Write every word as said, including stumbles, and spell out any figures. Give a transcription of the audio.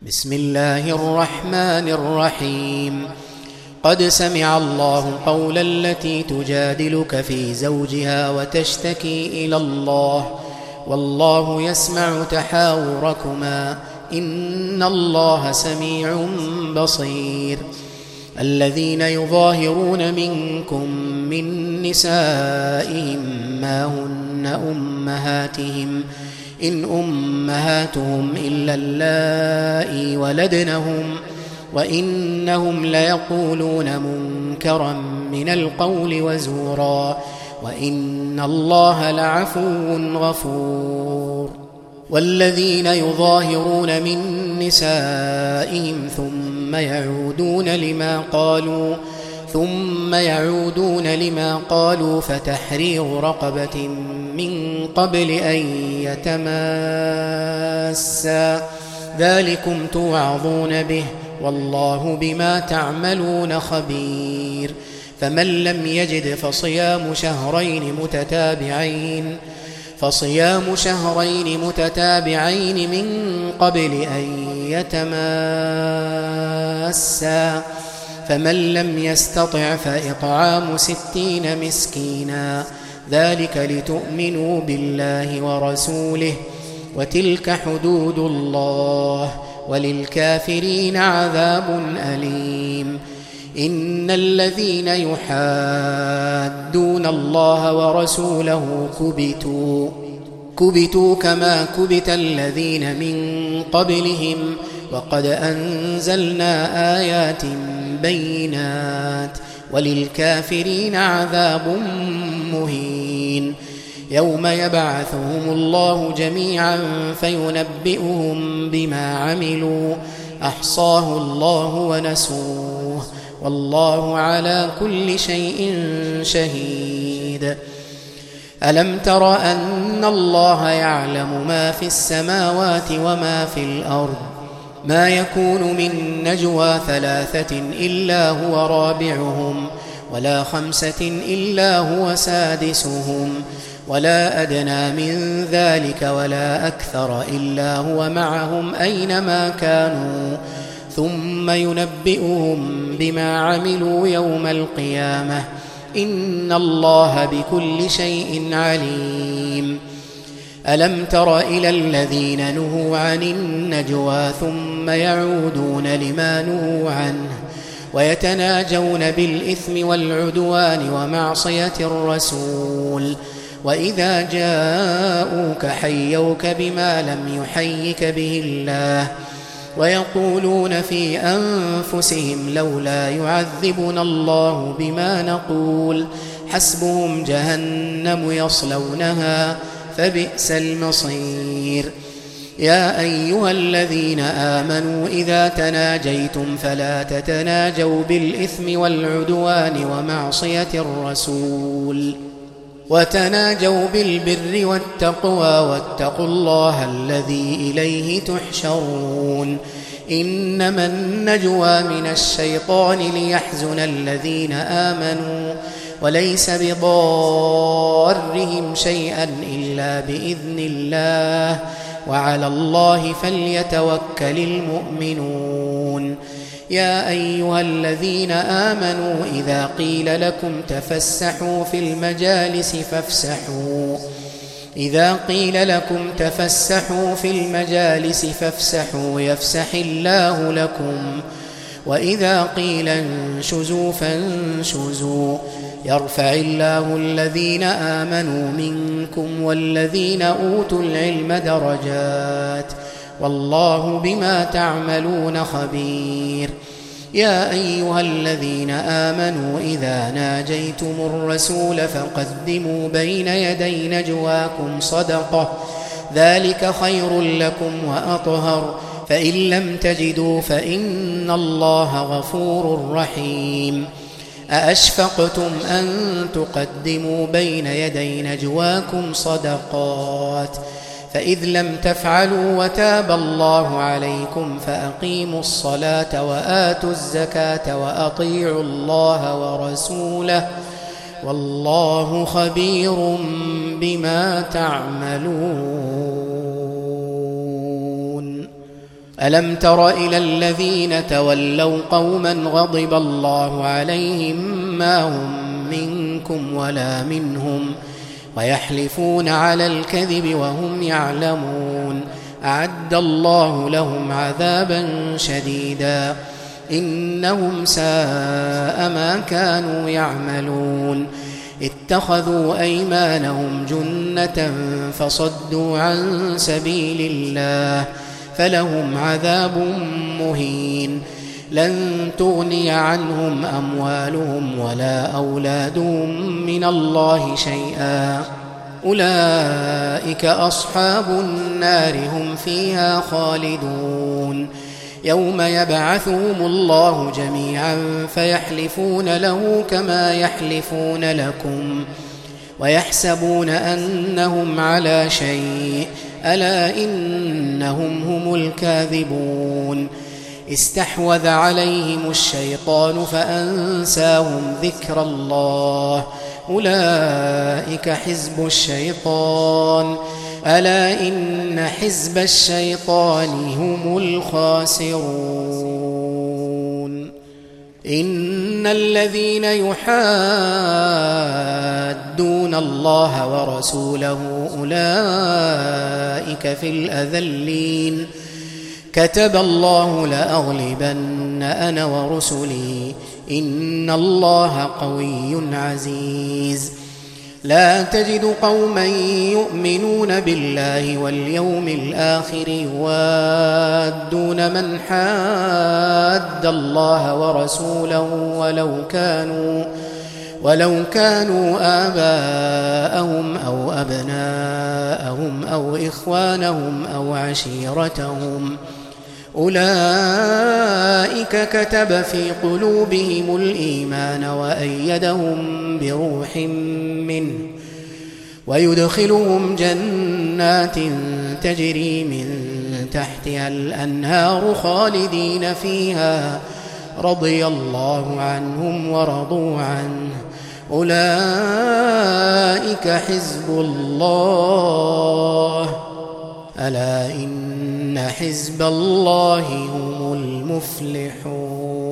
بسم الله الرحمن الرحيم قد سمع الله قول التي تجادلك في زوجها وتشتكي إلى الله والله يسمع تحاوركما إن الله سميع بصير. الذين يظاهرون منكم من نسائهم ما هن أمهاتهم إن أمهاتهم إلا اللائي ولدنهم وإنهم ليقولون منكرا من القول وزورا وإن الله لعفو غفور. والذين يظاهرون من نسائهم ثم يعودون لما قالوا ثم يعودون لما قالوا فتحرير رقبة من قبل أن يتماسا ذلكم توعظون به والله بما تعملون خبير. فمن لم يجد فصيام شهرين متتابعين فصيام شهرين متتابعين من قبل أن يتماسا فمن لم يستطع فإطعام ستين مسكينا ذلك لتؤمنوا بالله ورسوله وتلك حدود الله وللكافرين عذاب أليم. إن الذين يحادون الله ورسوله كبتوا كبتوا كما كبت الذين من قبلهم وقد أنزلنا آيات بينات وللكافرين عذاب مهين. يوم يبعثهم الله جميعا فينبئهم بما عملوا أحصاه الله ونسوه والله على كل شيء شهيد. ألم تر أن الله يعلم ما في السماوات وما في الأرض ما يكون من نجوى ثلاثة إلا هو رابعهم ولا خمسة إلا هو سادسهم ولا أدنى من ذلك ولا أكثر إلا هو معهم أينما كانوا ثم ينبئهم بما عملوا يوم القيامة إن الله بكل شيء عليم. ألم تر إلى الذين نهوا عن النجوى ثم يعودون لما نهوا عنه ويتناجون بالإثم والعدوان ومعصية الرسول وإذا جاءوك حيوك بما لم يحيك به الله ويقولون في أنفسهم لولا يعذبنا الله بما نقول حسبهم جهنم يصلونها فبئس المصير. يا أيها الذين آمنوا إذا تناجيتم فلا تتناجوا بالإثم والعدوان ومعصية الرسول وتناجوا بالبر والتقوى واتقوا الله الذي إليه تحشرون. إنما النجوى من الشيطان ليحزن الذين آمنوا وليس بضارهم شيئا إلا بإذن الله وعلى الله فليتوكل المؤمنون. يا أيها الذين آمنوا إذا قيل لكم تفسحوا في المجالس فافسحوا إذا قيل لكم تفسحوا في المجالس فافسحوا يفسح الله لكم وإذا قيل انشزوا فانشزوا يرفع الله الذين آمنوا منكم والذين أوتوا العلم درجات والله بما تعملون خبير. يا أيها الذين آمنوا إذا ناجيتم الرسول فقدموا بين يدي نجواكم صدقة ذلك خير لكم وأطهر فإن لم تجدوا فإن الله غفور رحيم. أأشفقتم أن تقدموا بين يدي نجواكم صدقات فإذ لم تفعلوا وتاب الله عليكم فأقيموا الصلاة وآتوا الزكاة وأطيعوا الله ورسوله والله خبير بما تعملون. ألم تر إلى الذين تولوا قوما غضب الله عليهم ما هم منكم ولا منهم ويحلفون على الكذب وهم يعلمون أعد الله لهم عذابا شديدا إنهم ساء ما كانوا يعملون اتخذوا أيمانهم جنة فصدوا عن سبيل الله فلهم عذاب مهين لن تغني عنهم أموالهم ولا أولادهم من الله شيئا أولئك أصحاب النار هم فيها خالدون يوم يبعثهم الله جميعا فيحلفون له كما يحلفون لكم ويحسبون أنهم على شيء ألا إنهم هم الكاذبون استحوذ عليهم الشيطان فأنساهم ذكر الله أولئك حزب الشيطان ألا إن حزب الشيطان هم الخاسرون إن الذين يحادون الله ورسوله أولئك في الأذلين كتب الله لأغلبن أنا ورسلي إن الله قوي عزيز لا تجد قوما يؤمنون بالله واليوم الآخر يوادون من حاد الله ورسوله ولو كانوا ولو كانوا آباءهم أو أبناءهم أو إخوانهم أو عشيرتهم أولئك كتب في قلوبهم الإيمان وأيدهم بروح منه ويدخلهم جنات تجري من تحتها الأنهار خالدين فيها رضي الله عنهم ورضوا عنه أولئك حزب الله ألا إن حزب الله هم المفلحون.